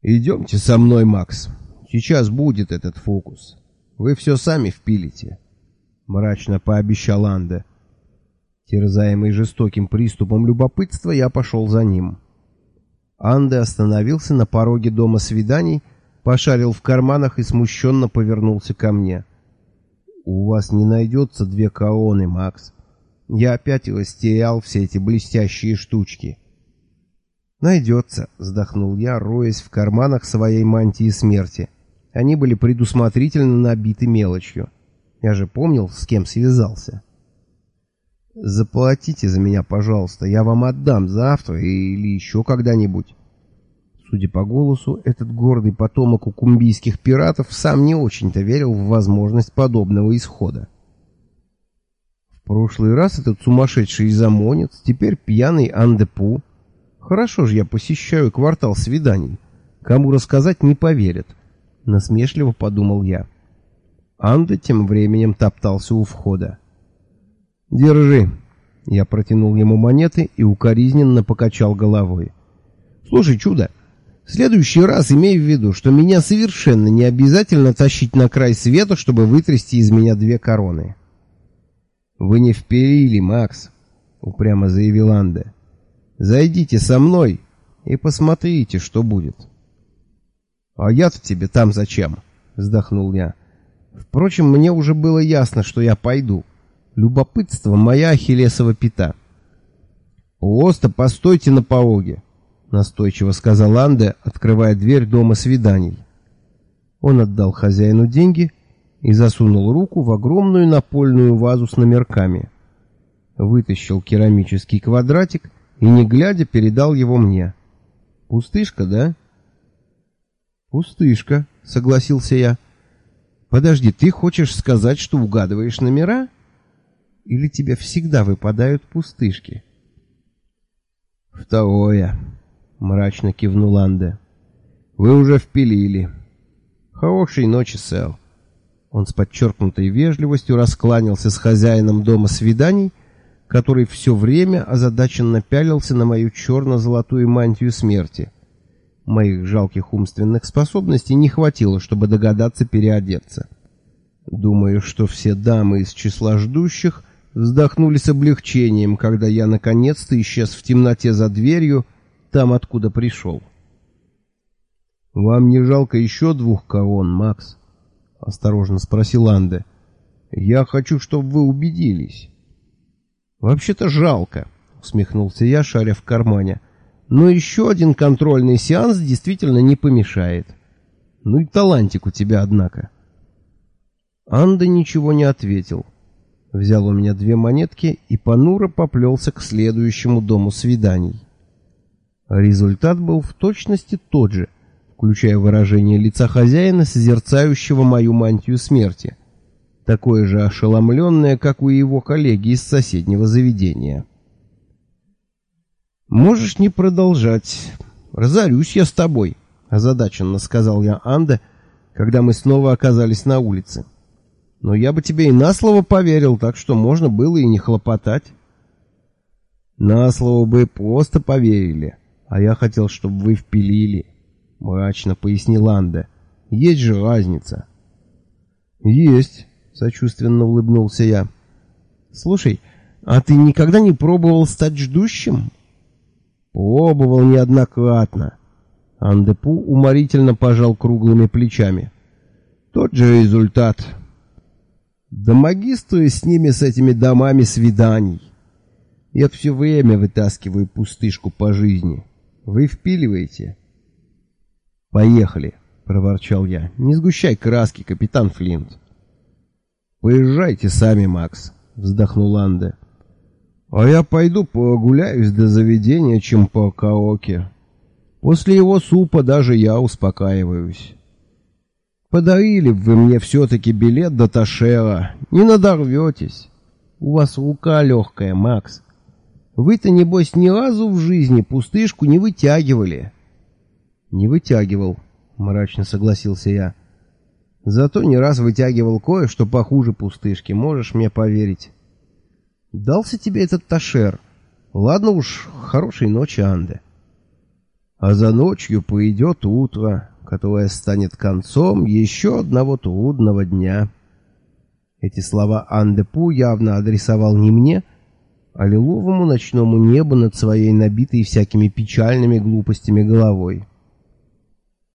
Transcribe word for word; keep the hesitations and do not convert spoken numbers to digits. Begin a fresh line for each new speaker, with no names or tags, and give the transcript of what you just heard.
«Идемте со мной, Макс. Сейчас будет этот фокус. Вы все сами впилите», — мрачно пообещал Анде. Терзаемый жестоким приступом любопытства, я пошел за ним. Анде остановился на пороге дома свиданий, пошарил в карманах и смущенно повернулся ко мне. «У вас не найдется две короны, Макс. Я опять растерял все эти блестящие штучки». «Найдется», — вздохнул я, роясь в карманах своей мантии смерти. Они были предусмотрительно набиты мелочью. Я же помнил, с кем связался. «Заплатите за меня, пожалуйста, я вам отдам завтра или еще когда-нибудь». Судя по голосу, этот гордый потомок укумбийских пиратов сам не очень-то верил в возможность подобного исхода. В прошлый раз этот сумасшедший замонец, теперь пьяный Андепу. Хорошо же я посещаю квартал свиданий. Кому рассказать, не поверят. Насмешливо подумал я. Анде тем временем топтался у входа. «Держи». Я протянул ему монеты и укоризненно покачал головой. «Слушай, чудо, в следующий раз имей в виду, что меня совершенно не обязательно тащить на край света, чтобы вытрясти из меня две короны». «Вы не впилили, Макс», — упрямо заявил Анде. «Зайдите со мной и посмотрите, что будет». «А я-то тебе там зачем?» — вздохнул я. Впрочем, мне уже было ясно, что я пойду. Любопытство — моя ахиллесова пята. «Просто постойте на пороге», — настойчиво сказал Анде, открывая дверь дома свиданий. Он отдал хозяину деньги и засунул руку в огромную напольную вазу с номерками. Вытащил керамический квадратик и, не глядя, передал его мне. «Пустышка, да?» «Пустышка», — согласился я. «Подожди, ты хочешь сказать, что угадываешь номера? Или тебе всегда выпадают пустышки?» «Второе», — мрачно кивнул Анде. «Вы уже впилили. Хорошей ночи, сэр». Он с подчеркнутой вежливостью раскланялся с хозяином дома свиданий, который все время озадаченно пялился на мою черно-золотую мантию смерти. Моих жалких умственных способностей не хватило, чтобы догадаться переодеться. Думаю, что все дамы из числа ждущих вздохнули с облегчением, когда я наконец-то исчез в темноте за дверью, там, откуда пришел. «Вам не жалко еще двух корон, Макс?» — осторожно спросил Анде. «Я хочу, чтобы вы убедились». «Вообще-то жалко», — усмехнулся я, шаря в кармане. «Но еще один контрольный сеанс действительно не помешает. Ну и талантик у тебя, однако». Анде ничего не ответил. Взял у меня две монетки и понуро поплелся к следующему дому свиданий. Результат был в точности тот же, включая выражение лица хозяина, созерцающего мою мантию смерти, такое же ошеломленное, как у его коллеги из соседнего заведения. «Можешь не продолжать. Разорюсь я с тобой», — озадаченно сказал я Анде, когда мы снова оказались на улице. «Но я бы тебе и на слово поверил, так что можно было и не хлопотать». «На слово бы просто поверили, а я хотел, чтобы вы впилили», — мрачно пояснил Анде. «Есть же разница». «Есть», — сочувственно улыбнулся я. «Слушай, а ты никогда не пробовал стать ждущим?» «Пробовал неоднократно». Андепу уморительно пожал круглыми плечами. «Тот же результат. Да магистры с ними, с этими домами свиданий. Я все время вытаскиваю пустышку по жизни. Вы впиливаете?» «Поехали», — проворчал я. «Не сгущай краски, капитан Флинт». «Поезжайте сами, Макс», — вздохнул Анде. «А я пойду прогуляюсь до заведения, чем по караоке. После его супа даже я успокаиваюсь. Подарили бы вы мне все-таки билет до Ташера, не надорветесь. У вас рука легкая, Макс. Вы-то, небось, ни разу в жизни пустышку не вытягивали». «Не вытягивал», — мрачно согласился я. «Зато не раз вытягивал кое-что похуже пустышки, можешь мне поверить». «Дался тебе этот Ташер? Ладно уж, хорошей ночи, Анде». А за ночью пойдет утро, которое станет концом еще одного трудного дня. Эти слова Ан-де-Пу явно адресовал не мне, а лиловому ночному небу над своей набитой всякими печальными глупостями головой.